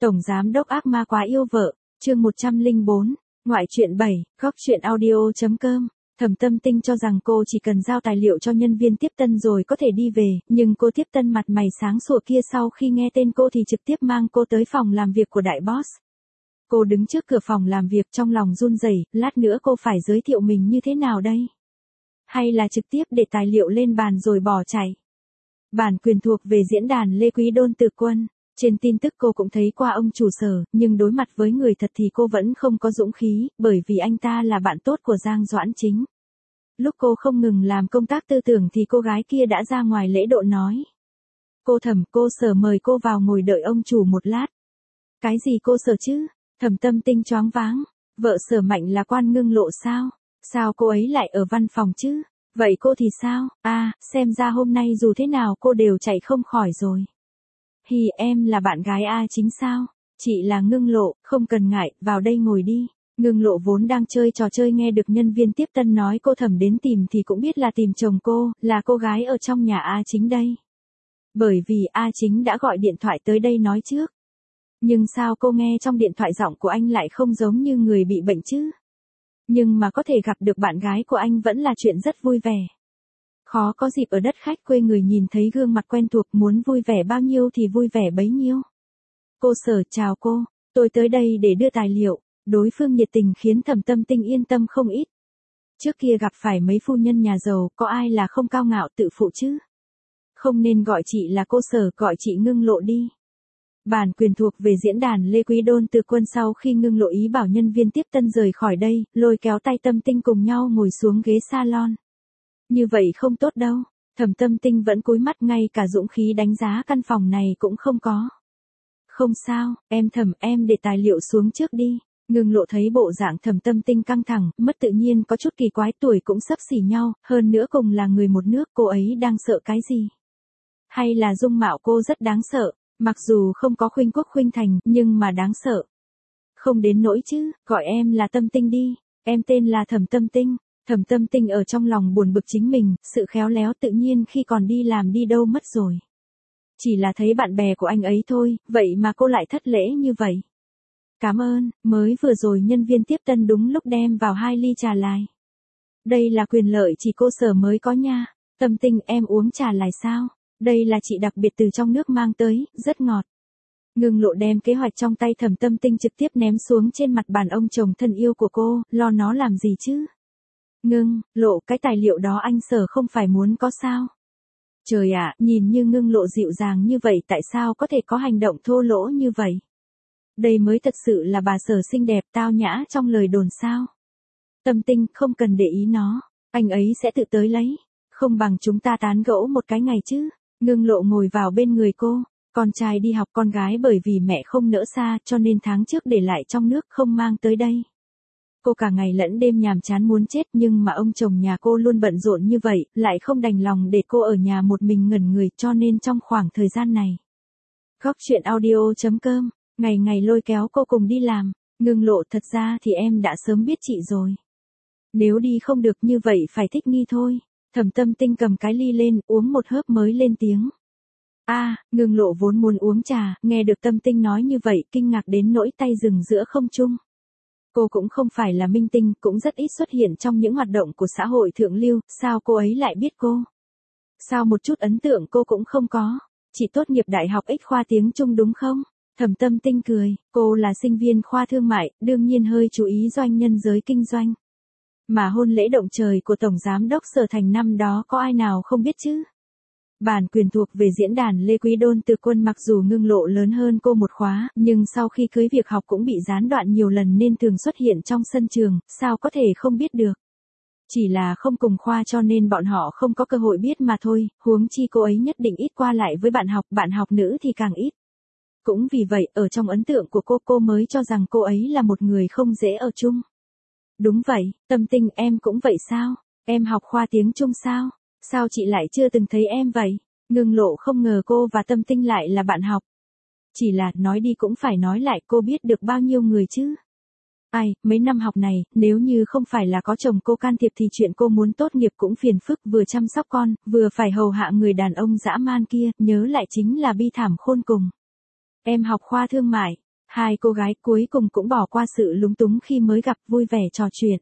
Tổng giám đốc ác ma quá yêu vợ, chương 104, ngoại truyện 7, góc truyện audio.com. Thẩm Tâm Tinh cho rằng cô chỉ cần giao tài liệu cho nhân viên tiếp tân rồi có thể đi về, nhưng cô tiếp tân mặt mày sáng sủa kia sau khi nghe tên cô thì trực tiếp mang cô tới phòng làm việc của đại boss. Cô đứng trước cửa phòng làm việc trong lòng run rẩy, lát nữa cô phải giới thiệu mình như thế nào đây? Hay là trực tiếp để tài liệu lên bàn rồi bỏ chạy? Bản quyền thuộc về diễn đàn Lê Quý Đôn Từ Quân. Trên tin tức cô cũng thấy qua ông chủ Sở, nhưng đối mặt với người thật thì cô vẫn không có dũng khí, bởi vì anh ta là bạn tốt của Giang Doãn Chính. Lúc cô không ngừng làm công tác tư tưởng thì cô gái kia đã ra ngoài lễ độ nói. Cô Thẩm, cô Sở mời cô vào ngồi đợi ông chủ một lát. Cái gì cô Sở chứ? Thẩm Tâm Tinh choáng váng. Vợ Sở Mạnh là quan Ngưng Lộ sao? Sao cô ấy lại ở văn phòng chứ? Vậy cô thì sao? Xem ra hôm nay dù thế nào cô đều chạy không khỏi rồi. Hì, em là bạn gái A Chính sao? Chị là Ngưng Lộ, không cần ngại, vào đây ngồi đi. Ngưng Lộ vốn đang chơi trò chơi nghe được nhân viên tiếp tân nói cô Thẩm đến tìm thì cũng biết là tìm chồng cô, là cô gái ở trong nhà A Chính đây. Bởi vì A Chính đã gọi điện thoại tới đây nói trước. Nhưng sao cô nghe trong điện thoại giọng của anh lại không giống như người bị bệnh chứ? Nhưng mà có thể gặp được bạn gái của anh vẫn là chuyện rất vui vẻ. Khó có dịp ở đất khách quê người nhìn thấy gương mặt quen thuộc, muốn vui vẻ bao nhiêu thì vui vẻ bấy nhiêu. Cô Sở, chào cô, tôi tới đây để đưa tài liệu. Đối phương nhiệt tình khiến Thẩm Tâm Tinh yên tâm không ít. Trước kia gặp phải mấy phu nhân nhà giàu, có ai là không cao ngạo tự phụ chứ? Không nên gọi chị là cô Sở, gọi chị Ngưng Lộ đi. Bản quyền thuộc về diễn đàn Lê Quý Đôn Từ Quân. Sau khi Ngưng Lộ ý bảo nhân viên tiếp tân rời khỏi đây, lôi kéo tay Tâm Tinh cùng nhau ngồi xuống ghế salon. Như vậy không tốt đâu. Thẩm Tâm Tinh vẫn cúi mắt, ngay cả dũng khí đánh giá căn phòng này cũng không có. Không sao, em Thẩm, em để tài liệu xuống trước đi. Ngưng Lộ thấy bộ dạng Thẩm Tâm Tinh căng thẳng, mất tự nhiên có chút kỳ quái, tuổi cũng xấp xỉ nhau, hơn nữa cùng là người một nước, cô ấy đang sợ cái gì? Hay là dung mạo cô rất đáng sợ, mặc dù không có khuynh quốc khuynh thành, nhưng mà đáng sợ. Không đến nỗi chứ, gọi em là Tâm Tinh đi, em tên là Thẩm Tâm Tinh. Thẩm Tâm Tinh ở trong lòng buồn bực chính mình, sự khéo léo tự nhiên khi còn đi làm đi đâu mất rồi. Chỉ là thấy bạn bè của anh ấy thôi, vậy mà cô lại thất lễ như vậy. Cảm ơn, mới vừa rồi nhân viên tiếp tân đúng lúc đem vào 2 ly trà lài. Đây là quyền lợi chỉ cô Sở mới có nha. Tâm Tinh, em uống trà lài sao? Đây là chị đặc biệt từ trong nước mang tới, rất ngọt. Ngưng Lộ đem kế hoạch trong tay Thẩm Tâm Tinh trực tiếp ném xuống trên mặt bàn ông chồng thân yêu của cô, lo nó làm gì chứ? Ngưng Lộ, cái tài liệu đó anh Sở không phải muốn có sao? Trời ạ, nhìn như Ngưng Lộ dịu dàng như vậy tại sao có thể có hành động thô lỗ như vậy? Đây mới thật sự là bà Sở xinh đẹp tao nhã trong lời đồn sao? Tâm Tinh, không cần để ý nó, anh ấy sẽ tự tới lấy, không bằng chúng ta tán gẫu một cái ngày chứ. Ngưng Lộ ngồi vào bên người cô, con trai đi học, con gái bởi vì mẹ không nỡ xa cho nên tháng trước để lại trong nước không mang tới đây. Cô cả ngày lẫn đêm nhàm chán muốn chết, nhưng mà ông chồng nhà cô luôn bận rộn như vậy, lại không đành lòng để cô ở nhà một mình ngẩn người, cho nên trong khoảng thời gian này. Góc truyện audio.com, ngày ngày lôi kéo cô cùng đi làm. Ngưng Lộ, thật ra thì em đã sớm biết chị rồi. Nếu đi không được như vậy phải thích nghi thôi. Thẩm Tâm Tinh cầm cái ly lên, uống một hớp mới lên tiếng. Ngưng Lộ vốn muốn uống trà, nghe được Tâm Tinh nói như vậy, kinh ngạc đến nỗi tay dừng giữa không trung. Cô cũng không phải là minh tinh, cũng rất ít xuất hiện trong những hoạt động của xã hội thượng lưu, sao cô ấy lại biết cô? Sao một chút ấn tượng cô cũng không có? Chị tốt nghiệp đại học X khoa tiếng Trung đúng không? Thẩm Tâm Tinh cười, cô là sinh viên khoa thương mại, đương nhiên hơi chú ý doanh nhân giới kinh doanh. Mà hôn lễ động trời của Tổng Giám đốc Sở Thành năm đó có ai nào không biết chứ? Bản quyền thuộc về diễn đàn Lê Quý Đôn Từ Quân. Mặc dù Ngưng Lộ lớn hơn cô một khóa, nhưng sau khi cưới việc học cũng bị gián đoạn nhiều lần nên thường xuất hiện trong sân trường, sao có thể không biết được. Chỉ là không cùng khoa cho nên bọn họ không có cơ hội biết mà thôi, huống chi cô ấy nhất định ít qua lại với bạn học nữ thì càng ít. Cũng vì vậy, ở trong ấn tượng của cô mới cho rằng cô ấy là một người không dễ ở chung. Đúng vậy, Tâm Tinh, em cũng vậy sao? Em học khoa tiếng Trung sao? Sao chị lại chưa từng thấy em vậy? Ngưng Lộ không ngờ cô và Tâm Tinh lại là bạn học. Chỉ là, nói đi cũng phải nói lại, cô biết được bao nhiêu người chứ? Mấy năm học này, nếu như không phải là có chồng cô can thiệp thì chuyện cô muốn tốt nghiệp cũng phiền phức, vừa chăm sóc con, vừa phải hầu hạ người đàn ông dã man kia, nhớ lại chính là bi thảm khôn cùng. Em học khoa thương mại, Hai cô gái cuối cùng cũng bỏ qua sự lúng túng khi mới gặp, vui vẻ trò chuyện.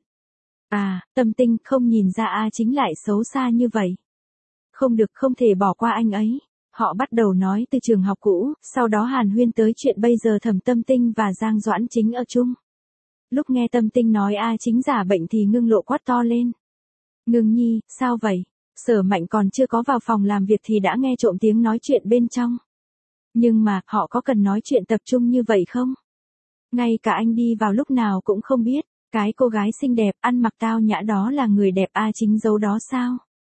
À, Tâm Tinh, không nhìn ra A Chính lại xấu xa như vậy. Không được, không thể bỏ qua anh ấy. Họ bắt đầu nói từ trường học cũ, sau đó hàn huyên tới chuyện bây giờ Thẩm Tâm Tinh và Giang Doãn Chính ở chung. Lúc nghe Tâm Tinh nói A Chính giả bệnh thì Ngưng Lộ quát to lên. Ngưng Nhi, sao vậy? Sở Mạnh còn chưa có vào phòng làm việc thì đã nghe trộm tiếng nói chuyện bên trong. Nhưng mà, họ có cần nói chuyện tập trung như vậy không? Ngay cả anh đi vào lúc nào cũng không biết, cái cô gái xinh đẹp, ăn mặc tao nhã đó là người đẹp A Chính giấu đó sao?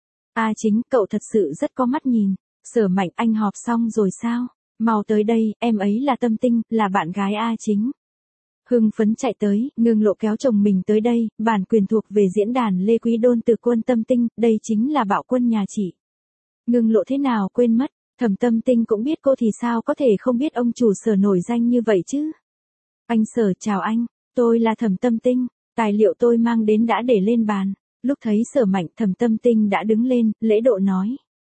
A Chính, cậu thật sự rất có mắt nhìn. Sở Mạnh, anh họp xong rồi sao? Mau tới đây, em ấy là Tâm Tinh, là bạn gái A Chính. Hưng phấn chạy tới, Ngưng Lộ kéo chồng mình tới đây, bản quyền thuộc về diễn đàn Lê Quý Đôn từ quân Tâm Tinh, đây chính là bạo quân nhà chị. Ngưng Lộ thế nào quên mất, Thẩm Tâm Tinh cũng biết cô thì sao có thể không biết ông chủ Sở nổi danh như vậy chứ. Anh Sở, chào anh, tôi là Thẩm Tâm Tinh, tài liệu tôi mang đến đã để lên bàn. Lúc thấy Sở Mạnh, Thẩm Tâm Tinh đã đứng lên, lễ độ nói.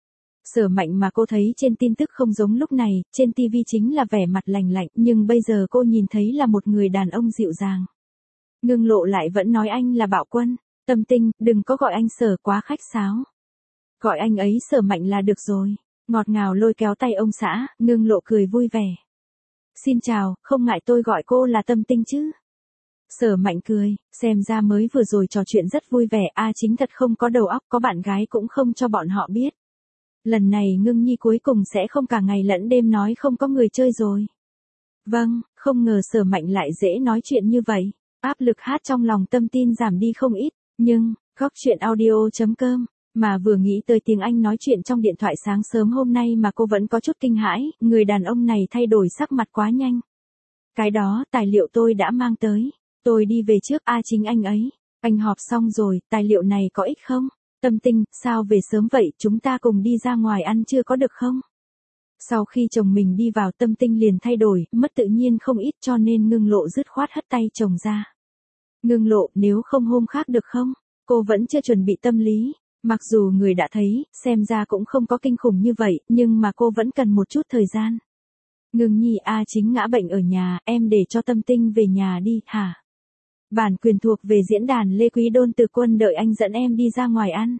Sở Mạnh mà cô thấy trên tin tức không giống lúc này, trên TV chính là vẻ mặt lành lạnh, nhưng bây giờ cô nhìn thấy là một người đàn ông dịu dàng. Ngưng Lộ lại vẫn nói anh là bạo quân. Tâm Tinh, đừng có gọi anh Sở, quá khách sáo. Gọi anh ấy Sở Mạnh là được rồi. Ngọt ngào lôi kéo tay ông xã, Ngưng Lộ cười vui vẻ. Xin chào, không ngại tôi gọi cô là Tâm Tinh chứ? Sở Mạnh cười, xem ra mới vừa rồi trò chuyện rất vui vẻ, A Chính thật không có đầu óc, có bạn gái cũng không cho bọn họ biết. Lần này Ngưng Nhi cuối cùng sẽ không cả ngày lẫn đêm nói không có người chơi rồi. Vâng, không ngờ Sở Mạnh lại dễ nói chuyện như vậy. Áp lực hát trong lòng Tâm Tin giảm đi không ít, nhưng, góc chuyện audio.com, mà vừa nghĩ tới tiếng Anh nói chuyện trong điện thoại sáng sớm hôm nay mà cô vẫn có chút kinh hãi, người đàn ông này thay đổi sắc mặt quá nhanh. Cái đó, tài liệu tôi đã mang tới. Tôi đi về trước, A Chính anh ấy. Anh họp xong rồi, tài liệu này có ích không? Tâm Tinh, sao về sớm vậy, chúng ta cùng đi ra ngoài ăn trưa có được không? Sau khi chồng mình đi vào, Tâm Tinh liền thay đổi, mất tự nhiên không ít, cho nên Ngưng Lộ dứt khoát hất tay chồng ra. Ngưng Lộ, nếu không hôm khác được không? Cô vẫn chưa chuẩn bị tâm lý. Mặc dù người đã thấy, xem ra cũng không có kinh khủng như vậy, nhưng mà cô vẫn cần một chút thời gian. Ngưng Nhi, A Chính ngã bệnh ở nhà, em để cho Tâm Tinh về nhà đi, hả? Bản quyền thuộc về diễn đàn Lê Quý Đôn từ quân, đợi anh dẫn em đi ra ngoài ăn.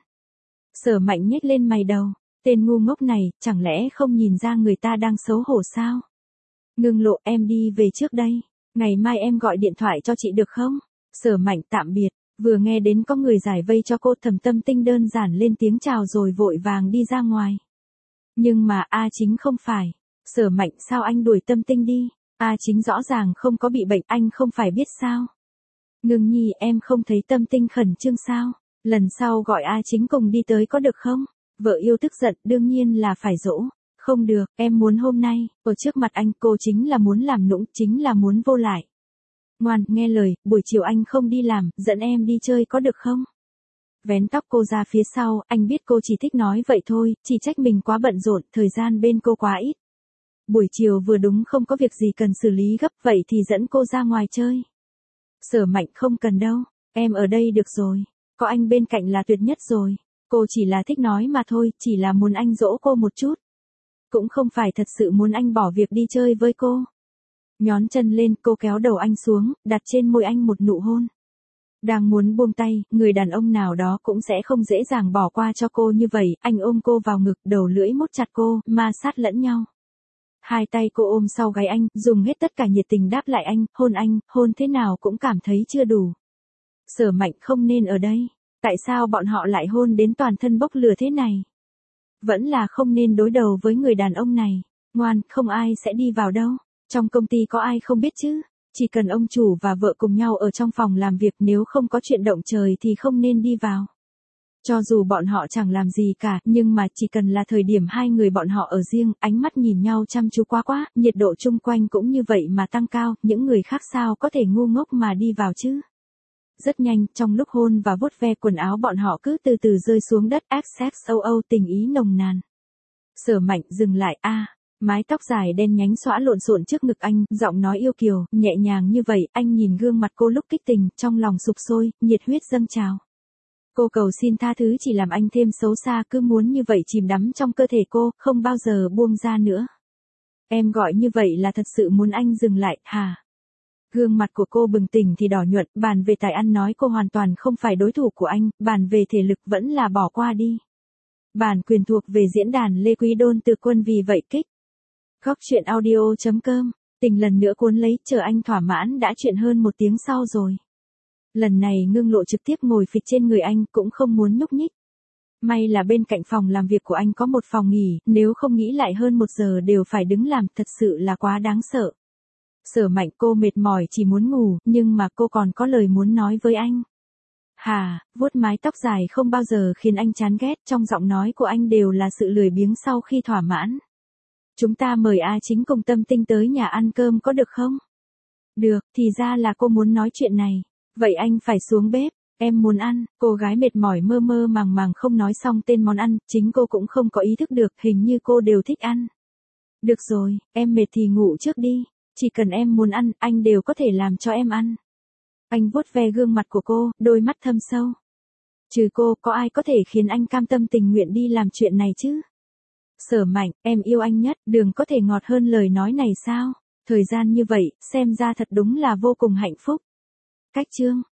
Sở Mạnh nhếch lên mày đầu, tên ngu ngốc này, chẳng lẽ không nhìn ra người ta đang xấu hổ sao? Ngưng Lộ, em đi về trước đây, ngày mai em gọi điện thoại cho chị được không? Sở Mạnh, tạm biệt. Vừa nghe đến có người giải vây cho cô, Thẩm Tâm Tinh đơn giản lên tiếng chào rồi vội vàng đi ra ngoài. Nhưng mà A Chính không phải. Sở Mạnh, sao anh đuổi Tâm Tinh đi? A Chính rõ ràng không có bị bệnh, anh không phải biết sao? Ngưng Nhi, em không thấy Tâm Tinh khẩn trương sao? Lần sau gọi A Chính cùng đi tới có được không? Vợ yêu tức giận, đương nhiên là phải dỗ. Không được, em muốn hôm nay, ở trước mặt anh, cô chính là muốn làm nũng, chính là muốn vô lại. Ngoan, nghe lời, buổi chiều anh không đi làm, dẫn em đi chơi có được không? Vén tóc cô ra phía sau, anh biết cô chỉ thích nói vậy thôi, chỉ trách mình quá bận rộn, thời gian bên cô quá ít. Buổi chiều vừa đúng không có việc gì cần xử lý gấp, vậy thì dẫn cô ra ngoài chơi. Sở Mạnh, không cần đâu, em ở đây được rồi, có anh bên cạnh là tuyệt nhất rồi. Cô chỉ là thích nói mà thôi, chỉ là muốn anh dỗ cô một chút. Cũng không phải thật sự muốn anh bỏ việc đi chơi với cô. Nhón chân lên, cô kéo đầu anh xuống, đặt trên môi anh một nụ hôn. Đang muốn buông tay, người đàn ông nào đó cũng sẽ không dễ dàng bỏ qua cho cô như vậy, anh ôm cô vào ngực, đầu lưỡi mút chặt cô, ma sát lẫn nhau. Hai tay cô ôm sau gáy anh, dùng hết tất cả nhiệt tình đáp lại anh, hôn thế nào cũng cảm thấy chưa đủ. Sở Mạnh, không nên ở đây. Tại sao bọn họ lại hôn đến toàn thân bốc lửa thế này? Vẫn là không nên đối đầu với người đàn ông này. Ngoan, không ai sẽ đi vào đâu. Trong công ty có ai không biết chứ? Chỉ cần ông chủ và vợ cùng nhau ở trong phòng làm việc, nếu không có chuyện động trời thì không nên đi vào. Cho dù bọn họ chẳng làm gì cả, nhưng mà chỉ cần là thời điểm hai người bọn họ ở riêng, ánh mắt nhìn nhau chăm chú quá, nhiệt độ chung quanh cũng như vậy mà tăng cao, những người khác sao có thể ngu ngốc mà đi vào chứ? Rất nhanh, trong lúc hôn và vuốt ve quần áo bọn họ cứ từ từ rơi xuống đất, XXOO, tình ý nồng nàn. Sở Mạnh, dừng lại, mái tóc dài đen nhánh xõa lộn xộn trước ngực anh, giọng nói yêu kiều, nhẹ nhàng như vậy, anh nhìn gương mặt cô lúc kích tình, trong lòng sục sôi, nhiệt huyết dâng trào. Cô cầu xin tha thứ chỉ làm anh thêm xấu xa, cứ muốn như vậy chìm đắm trong cơ thể cô, không bao giờ buông ra nữa. Em gọi như vậy là thật sự muốn anh dừng lại, hả? Gương mặt của cô bừng tỉnh thì đỏ nhuận, bàn về tài ăn nói cô hoàn toàn không phải đối thủ của anh, bàn về thể lực vẫn là bỏ qua đi. Bản quyền thuộc về diễn đàn Lê Quý Đôn từ Quân vì vậy kích. Góc chuyện audio.com, tình lần nữa cuốn lấy, chờ anh thỏa mãn đã chuyện hơn 1 tiếng sau rồi. Lần này Ngưng Lộ trực tiếp ngồi phịch trên người anh, cũng không muốn nhúc nhích. May là bên cạnh phòng làm việc của anh có một phòng nghỉ, nếu không nghĩ lại hơn 1 giờ đều phải đứng làm, thật sự là quá đáng sợ. Sở Mạnh, cô mệt mỏi chỉ muốn ngủ, nhưng mà cô còn có lời muốn nói với anh. Hà, vuốt mái tóc dài không bao giờ khiến anh chán ghét, trong giọng nói của anh đều là sự lười biếng sau khi thỏa mãn. Chúng ta mời A Chính cùng Tâm Tinh tới nhà ăn cơm có được không? Được, thì ra là cô muốn nói chuyện này. Vậy anh phải xuống bếp, em muốn ăn. Cô gái mệt mỏi mơ mơ màng màng không nói xong tên món ăn, chính cô cũng không có ý thức được, hình như cô đều thích ăn. Được rồi, em mệt thì ngủ trước đi. Chỉ cần em muốn ăn, anh đều có thể làm cho em ăn. Anh vuốt ve gương mặt của cô, đôi mắt thâm sâu. Trừ cô, có ai có thể khiến anh cam tâm tình nguyện đi làm chuyện này chứ? Sở Mạnh, em yêu anh nhất, đường có thể ngọt hơn lời nói này sao? Thời gian như vậy, xem ra thật đúng là vô cùng hạnh phúc. Cách chương